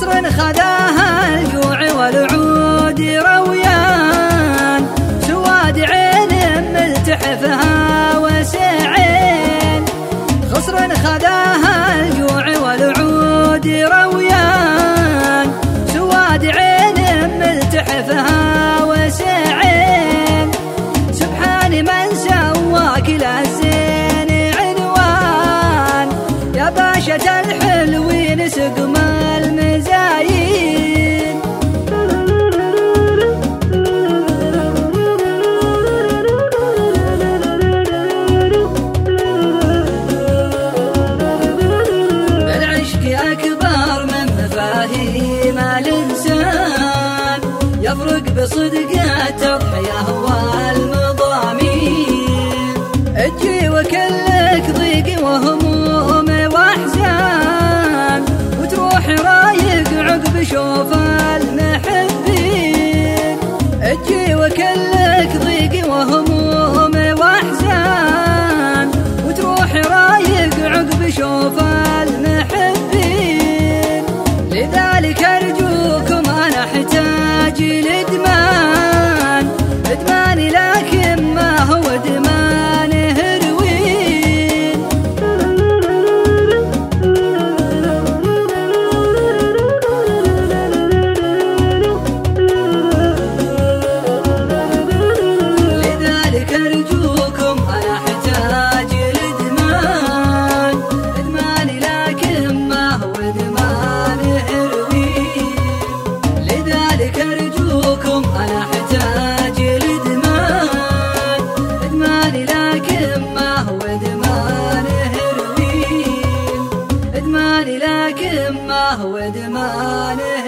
خصر خذاها الجوع والعود رويان، سواد عين ملتحفها وسعين. خصر خذاها الجوع والعود رويان، سواد عين ملتحفها وسعين. سبحان من سوى كل الزين عنوان، يا باشا الحلوين سقم المزايين. بالعشق أكبر من مفاهيم الإنسان، يفرق بصدق التضحية والمضامين. اجي وكلك ضيق وهموم واحزان، وتروح رايق عقب شوف المحبين. اجي وكلك ضيق وهموم واحزان، وتروح رايق عقب شوف المحبين. لذلك ارجوكم انا احتاج لادمان، ادماني لكن ما هو ادمان هروين. لذلك ارجوكم انا احتاج لادمان، ادماني لكن ما هو ادمان هروين. لذلك ارجوكم انا احتاج لادمان، ادماني لكن ما هو ادمان هروين. ادماني لكن ما هو ادمان